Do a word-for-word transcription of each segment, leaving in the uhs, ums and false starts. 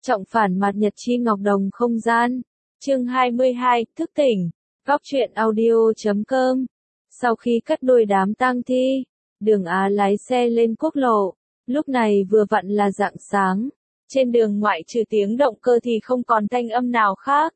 Trọng phản mặt nhật chi ngọc đồng không gian. Chương hai mươi hai, thức tỉnh. Góc truyện audio chấm com. Sau khi cắt đuôi đám tang thi, Đường Á lái xe lên quốc lộ. Lúc này vừa vặn là rạng sáng. Trên đường ngoại trừ tiếng động cơ thì không còn thanh âm nào khác.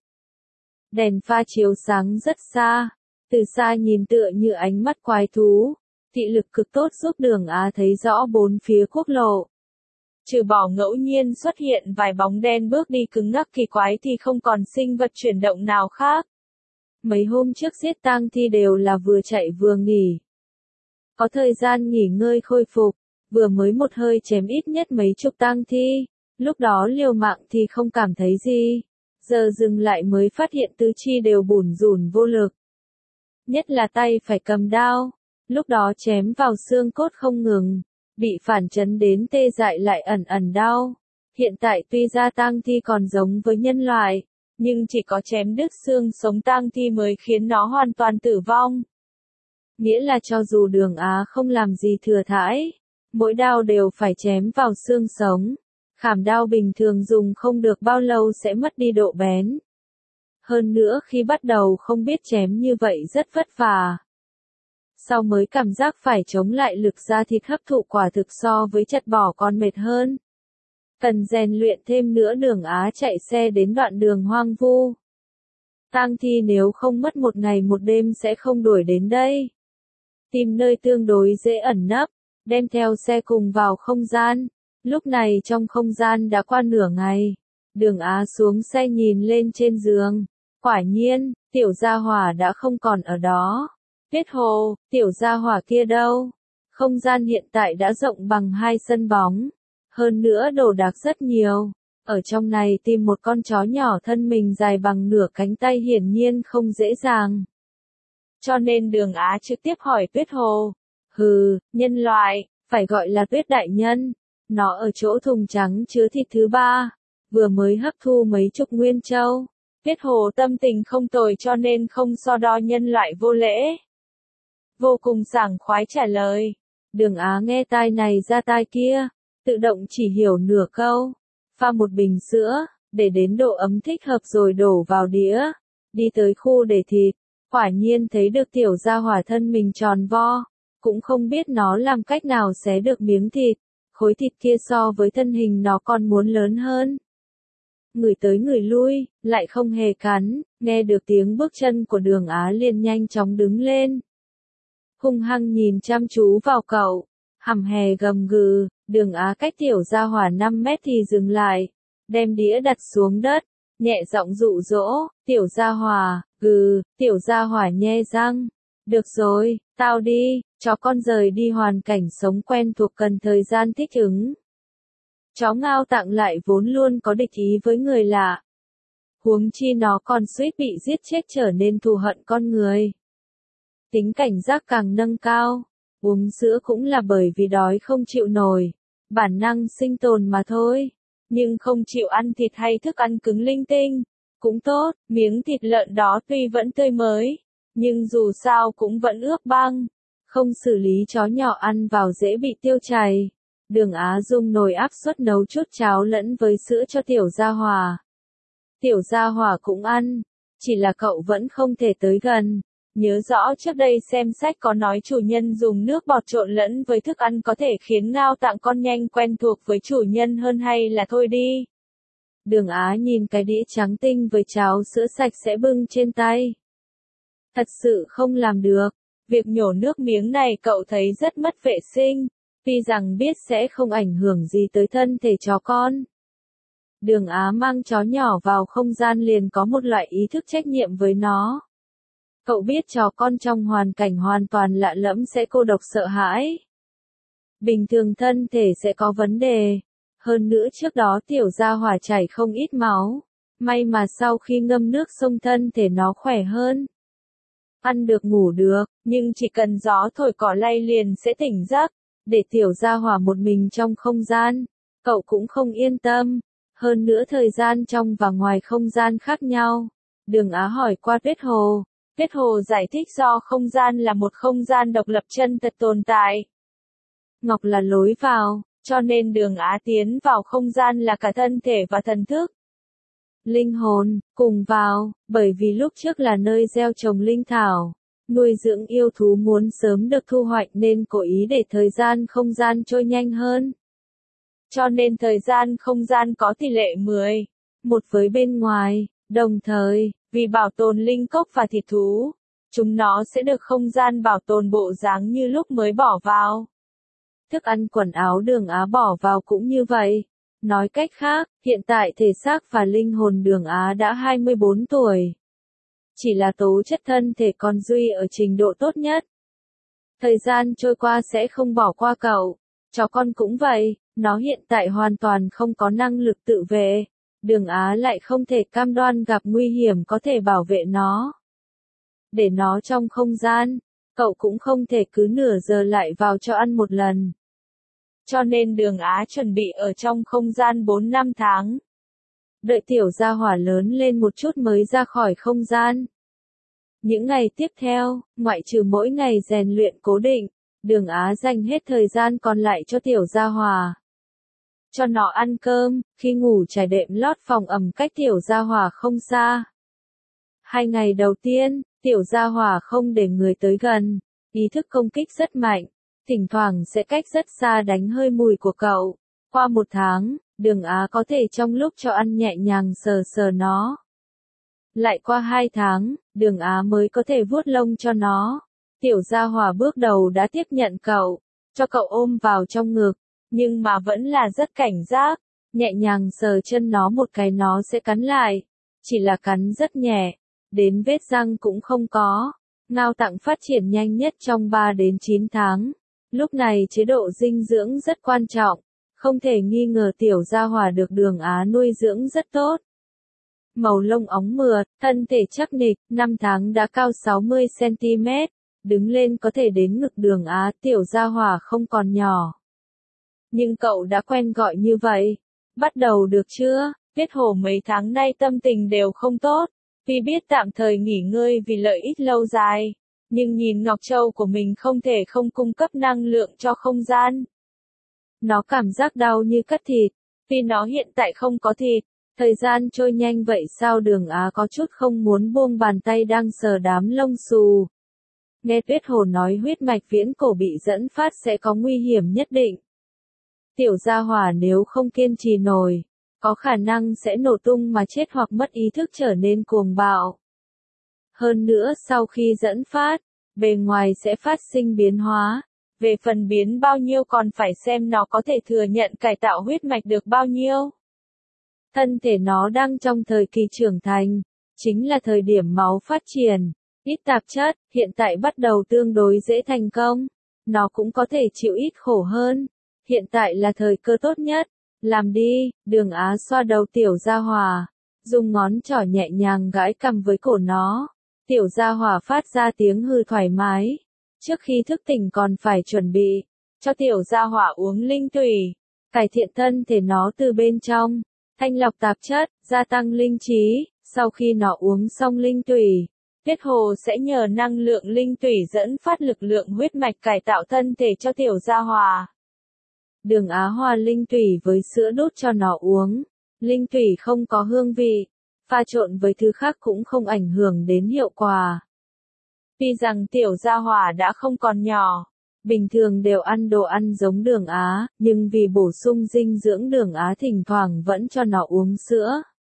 Đèn pha chiếu sáng rất xa. Từ xa nhìn tựa như ánh mắt quái thú. Thị lực cực tốt giúp Đường Á thấy rõ bốn phía quốc lộ. Trừ bỏ ngẫu nhiên xuất hiện vài bóng đen bước đi cứng ngắc kỳ quái thì không còn sinh vật chuyển động nào khác. Mấy hôm trước giết tang thi đều là vừa chạy vừa nghỉ. Có thời gian nghỉ ngơi khôi phục, vừa mới một hơi chém ít nhất mấy chục tang thi, lúc đó liều mạng thì không cảm thấy gì. Giờ dừng lại mới phát hiện tứ chi đều bủn rủn vô lực. Nhất là tay phải cầm đao, lúc đó chém vào xương cốt không ngừng. Bị phản chấn đến tê dại lại ẩn ẩn đau. Hiện tại tuy ra tang thi còn giống với nhân loại, nhưng chỉ có chém đứt xương sống tang thi mới khiến nó hoàn toàn tử vong. Nghĩa là cho dù Đường Á không làm gì thừa thãi, mỗi đao đều phải chém vào xương sống. Khảm đao bình thường dùng không được bao lâu sẽ mất đi độ bén. Hơn nữa khi bắt đầu không biết chém như vậy rất vất vả. Sau mới cảm giác phải chống lại lực da thịt hấp thụ quả thực so với chặt bỏ còn mệt hơn. Cần rèn luyện thêm nữa. Đường Á chạy xe đến đoạn đường hoang vu. Tang thi nếu không mất một ngày một đêm sẽ không đuổi đến đây. Tìm nơi tương đối dễ ẩn nấp, đem theo xe cùng vào không gian. Lúc này trong không gian đã qua nửa ngày. Đường Á xuống xe nhìn lên trên giường. Quả nhiên, tiểu gia hỏa đã không còn ở đó. Tuyết Hồ, tiểu gia hỏa kia đâu? Không gian hiện tại đã rộng bằng hai sân bóng. Hơn nữa đồ đạc rất nhiều. Ở trong này tìm một con chó nhỏ thân mình dài bằng nửa cánh tay hiển nhiên không dễ dàng. Cho nên Đường Á trực tiếp hỏi Tuyết Hồ. Hừ, nhân loại, phải gọi là Tuyết đại nhân. Nó ở chỗ thùng trắng chứa thịt thứ ba. Vừa mới hấp thu mấy chục nguyên châu. Tuyết Hồ tâm tình không tồi cho nên không so đo nhân loại vô lễ. Vô cùng sảng khoái trả lời. Đường Á nghe tai này ra tai kia, tự động chỉ hiểu nửa câu. Pha một bình sữa, để đến độ ấm thích hợp rồi đổ vào đĩa. Đi tới khu để thịt, quả nhiên thấy được tiểu gia hỏa thân mình tròn vo. Cũng không biết nó làm cách nào xé được miếng thịt. Khối thịt kia so với thân hình nó còn muốn lớn hơn. Người tới người lui, lại không hề cắn. Nghe được tiếng bước chân của Đường Á liền nhanh chóng đứng lên. Hung hăng nhìn chăm chú vào cậu, hầm hè gầm gừ. Đường Á cách tiểu gia hỏa năm mét thì dừng lại, đem đĩa đặt xuống đất, nhẹ giọng dụ dỗ, tiểu gia hỏa, gừ, tiểu gia hỏa nhe răng. Được rồi, tao đi, chó con rời đi hoàn cảnh sống quen thuộc cần thời gian thích ứng. Chó Ngao Tạng lại vốn luôn có địch ý với người lạ. Huống chi nó còn suýt bị giết chết trở nên thù hận con người. Tính cảnh giác càng nâng cao, uống sữa cũng là bởi vì đói không chịu nổi, bản năng sinh tồn mà thôi, nhưng không chịu ăn thịt hay thức ăn cứng linh tinh, cũng tốt, miếng thịt lợn đó tuy vẫn tươi mới, nhưng dù sao cũng vẫn ướp băng, không xử lý chó nhỏ ăn vào dễ bị tiêu chảy. Đường Á dùng nồi áp suất nấu chút cháo lẫn với sữa cho tiểu gia hỏa. Tiểu gia hỏa cũng ăn, chỉ là cậu vẫn không thể tới gần. Nhớ rõ trước đây xem sách có nói chủ nhân dùng nước bọt trộn lẫn với thức ăn có thể khiến Ngao Tạng con nhanh quen thuộc với chủ nhân hơn hay là thôi đi. Đường Á nhìn cái đĩa trắng tinh với cháo sữa sạch sẽ bưng trên tay. Thật sự không làm được. Việc nhổ nước miếng này cậu thấy rất mất vệ sinh, tuy rằng biết sẽ không ảnh hưởng gì tới thân thể chó con. Đường Á mang chó nhỏ vào không gian liền có một loại ý thức trách nhiệm với nó. Cậu biết chó con trong hoàn cảnh hoàn toàn lạ lẫm sẽ cô độc sợ hãi. Bình thường thân thể sẽ có vấn đề. Hơn nữa trước đó tiểu gia hỏa chảy không ít máu. May mà sau khi ngâm nước xông thân thể nó khỏe hơn. Ăn được ngủ được, nhưng chỉ cần gió thổi cỏ lay liền sẽ tỉnh giấc. Để tiểu gia hỏa một mình trong không gian, cậu cũng không yên tâm. Hơn nữa thời gian trong và ngoài không gian khác nhau. Đường Á hỏi qua Tuyết Hồ. Tuyết Hồ giải thích do không gian là một không gian độc lập chân thật tồn tại. Ngọc là lối vào, Cho nên Đường Á tiến vào không gian là cả thân thể và thần thức. Linh hồn, cùng vào, bởi vì lúc trước là nơi gieo trồng linh thảo, nuôi dưỡng yêu thú muốn sớm được thu hoạch nên cố ý để thời gian không gian trôi nhanh hơn. Cho nên thời gian không gian có tỷ lệ mười, một với bên ngoài, đồng thời, vì bảo tồn linh cốc và thịt thú, chúng nó sẽ được không gian bảo tồn bộ dáng như lúc mới bỏ vào. Thức ăn quần áo Đường Á bỏ vào cũng như vậy. Nói cách khác, hiện tại thể xác và linh hồn Đường Á đã hai mươi bốn tuổi. Chỉ là tố chất thân thể còn duy ở trình độ tốt nhất. Thời gian trôi qua sẽ không bỏ qua cậu. Chó con cũng vậy, nó hiện tại hoàn toàn không có năng lực tự vệ. Đường Á lại không thể cam đoan gặp nguy hiểm có thể bảo vệ nó. Để nó trong không gian, cậu cũng không thể cứ nửa giờ lại vào cho ăn một lần. Cho nên Đường Á chuẩn bị ở trong không gian bốn năm tháng. Đợi tiểu gia hỏa lớn lên một chút mới ra khỏi không gian. Những ngày tiếp theo, ngoại trừ mỗi ngày rèn luyện cố định, Đường Á dành hết thời gian còn lại cho tiểu gia hỏa. Cho nó ăn cơm, khi ngủ trải đệm lót phòng ẩm cách tiểu gia hỏa không xa. Hai ngày đầu tiên, tiểu gia hỏa không để người tới gần, ý thức công kích rất mạnh, thỉnh thoảng sẽ cách rất xa đánh hơi mùi của cậu. Qua một tháng, Đường Á có thể trong lúc cho ăn nhẹ nhàng sờ sờ nó. Lại qua hai tháng, Đường Á mới có thể vuốt lông cho nó. Tiểu gia hỏa bước đầu đã tiếp nhận cậu, cho cậu ôm vào trong ngực, nhưng mà vẫn là rất cảnh giác, nhẹ nhàng sờ chân nó một cái nó sẽ cắn lại, chỉ là cắn rất nhẹ, đến vết răng cũng không có. Ngao tặng phát triển nhanh nhất trong ba đến chín tháng. Lúc này chế độ dinh dưỡng rất quan trọng, không thể nghi ngờ tiểu gia hỏa được Đường Á nuôi dưỡng rất tốt. Màu lông óng mượt, thân thể chắc nịch, năm tháng đã cao sáu mươi xăng ti mét, đứng lên có thể đến ngực Đường Á, tiểu gia hỏa không còn nhỏ. Nhưng cậu đã quen gọi như vậy. Bắt đầu được chưa? Tuyết Hồ mấy tháng nay tâm tình đều không tốt, vì biết tạm thời nghỉ ngơi vì lợi ích lâu dài. Nhưng nhìn Ngọc Châu của mình không thể không cung cấp năng lượng cho không gian. Nó cảm giác đau như cắt thịt, vì nó hiện tại không có thịt. Thời gian trôi nhanh vậy sao? Đường Á có chút không muốn buông bàn tay đang sờ đám lông xù. Nghe Tuyết Hồ nói huyết mạch viễn cổ bị dẫn phát sẽ có nguy hiểm nhất định. Tiểu gia hỏa nếu không kiên trì nổi, có khả năng sẽ nổ tung mà chết hoặc mất ý thức trở nên cuồng bạo. Hơn nữa sau khi dẫn phát, bề ngoài sẽ phát sinh biến hóa. Về phần biến bao nhiêu còn phải xem nó có thể thừa nhận cải tạo huyết mạch được bao nhiêu. Thân thể nó đang trong thời kỳ trưởng thành, chính là thời điểm máu phát triển, ít tạp chất, hiện tại bắt đầu tương đối dễ thành công. Nó cũng có thể chịu ít khổ hơn. Hiện tại là thời cơ tốt nhất. Làm đi, Đường Á xoa đầu tiểu gia hỏa, dùng ngón trỏ nhẹ nhàng gãi cằm với cổ nó. Tiểu gia hỏa phát ra tiếng hư thoải mái. Trước khi thức tỉnh còn phải chuẩn bị, cho tiểu gia hỏa uống linh tủy, cải thiện thân thể nó từ bên trong, thanh lọc tạp chất, gia tăng linh trí. Sau khi nó uống xong linh tủy, Tuyết Hồ sẽ nhờ năng lượng linh tủy dẫn phát lực lượng huyết mạch cải tạo thân thể cho tiểu gia hỏa. Đường Á hòa linh tủy với sữa đút cho nó uống. Linh tủy không có hương vị, pha trộn với thứ khác cũng không ảnh hưởng đến hiệu quả. Tuy rằng tiểu gia hỏa đã không còn nhỏ, bình thường đều ăn đồ ăn giống Đường Á, nhưng vì bổ sung dinh dưỡng Đường Á thỉnh thoảng vẫn cho nó uống sữa.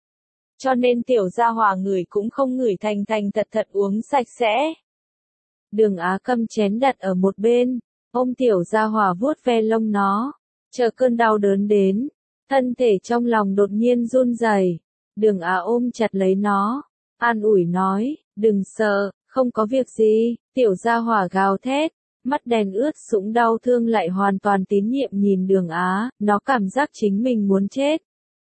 Cho nên tiểu gia hỏa ngửi cũng không ngửi thành thành thật thật uống sạch sẽ. Đường Á cầm chén đặt ở một bên, ôm tiểu gia hỏa vuốt ve lông nó, chờ cơn đau đớn đến. Thân thể trong lòng đột nhiên run rẩy. Đường Á ôm chặt lấy nó, an ủi nói, đừng sợ, không có việc gì. Tiểu gia hỏa gào thét, mắt đen ướt sũng đau thương lại hoàn toàn tín nhiệm nhìn Đường Á, nó cảm giác chính mình muốn chết.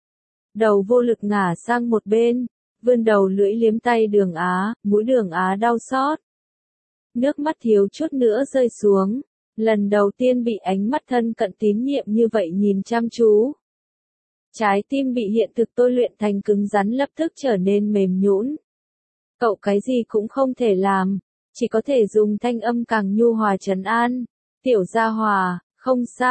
Đầu vô lực ngả sang một bên, vươn đầu lưỡi liếm tay Đường Á, mũi Đường Á đau xót. Nước mắt thiếu chút nữa rơi xuống, lần đầu tiên bị ánh mắt thân cận tín nhiệm như vậy nhìn chăm chú. Trái tim bị hiện thực tôi luyện thành cứng rắn lập tức trở nên mềm nhũn. Cậu cái gì cũng không thể làm, chỉ có thể dùng thanh âm càng nhu hòa trấn an. Tiểu gia hỏa, không sao,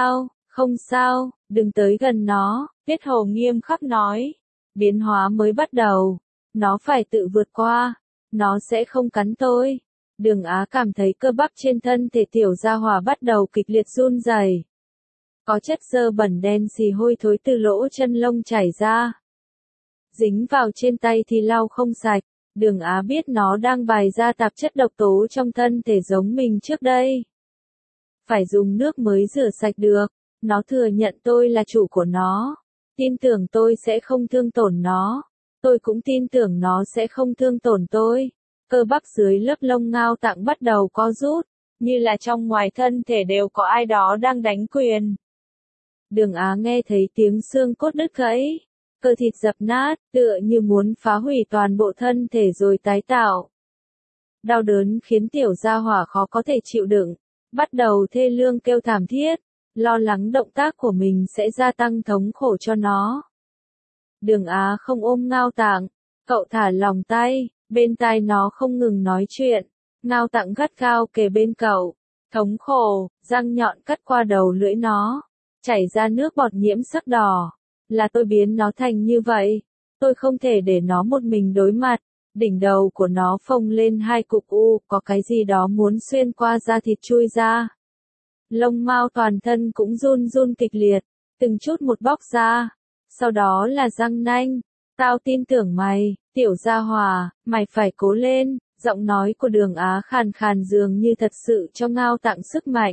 Không sao, đừng tới gần nó, Tiết Hầu nghiêm khắc nói. Biến hóa mới bắt đầu, nó phải tự vượt qua, nó sẽ không cắn tôi. Đường Á cảm thấy cơ bắp trên thân thể tiểu gia hỏa bắt đầu kịch liệt run rẩy. Có chất dơ bẩn đen xì hôi thối từ lỗ chân lông chảy ra. Dính vào trên tay thì lau không sạch, Đường Á biết nó đang bài ra tạp chất độc tố trong thân thể giống mình trước đây. Phải dùng nước mới rửa sạch được, nó thừa nhận tôi là chủ của nó. Tin tưởng tôi sẽ không thương tổn nó. Tôi cũng tin tưởng nó sẽ không thương tổn tôi. Cơ bắp dưới lớp lông ngao tạng bắt đầu co rút, như là trong ngoài thân thể đều có ai đó đang đánh quyền. Đường Á nghe thấy tiếng xương cốt đứt gãy, cơ thịt dập nát, tựa như muốn phá hủy toàn bộ thân thể rồi tái tạo. Đau đớn khiến tiểu gia hỏa khó có thể chịu đựng, bắt đầu thê lương kêu thảm thiết, lo lắng động tác của mình sẽ gia tăng thống khổ cho nó. Đường Á không ôm ngao tạng, cậu thả lòng tay, bên tai nó không ngừng nói chuyện, ngao tạng gắt gao kề bên cậu, thống khổ, răng nhọn cắt qua đầu lưỡi nó, chảy ra nước bọt nhiễm sắc đỏ. Là tôi biến nó thành như vậy, tôi không thể để nó một mình đối mặt. Đỉnh đầu của nó phồng lên hai cục u, có cái gì đó muốn xuyên qua da thịt chui ra. Lông mao toàn thân cũng run run kịch liệt, từng chút một bóc ra. Sau đó là răng nanh. Tao tin tưởng mày, tiểu gia hỏa, mày phải cố lên. Giọng nói của Đường Á khàn khàn dường như thật sự cho ngao tạng sức mạnh.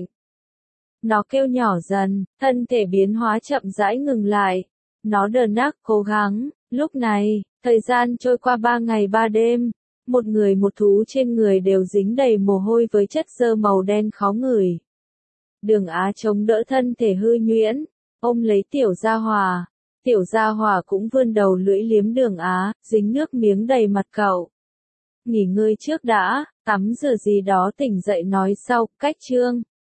Nó kêu nhỏ dần, thân thể biến hóa chậm rãi ngừng lại. Nó đờ đắc cố gắng. Lúc này, thời gian trôi qua ba ngày ba đêm. Một người một thú trên người đều dính đầy mồ hôi với chất xơ màu đen khó ngửi. Đường Á chống đỡ thân thể hư nhuyễn, ôm lấy tiểu gia hỏa. Tiểu gia hỏa cũng vươn đầu lưỡi liếm Đường Á, dính nước miếng đầy mặt cậu. Nghỉ ngơi trước đã, tắm rửa gì đó tỉnh dậy nói sau, cách chương.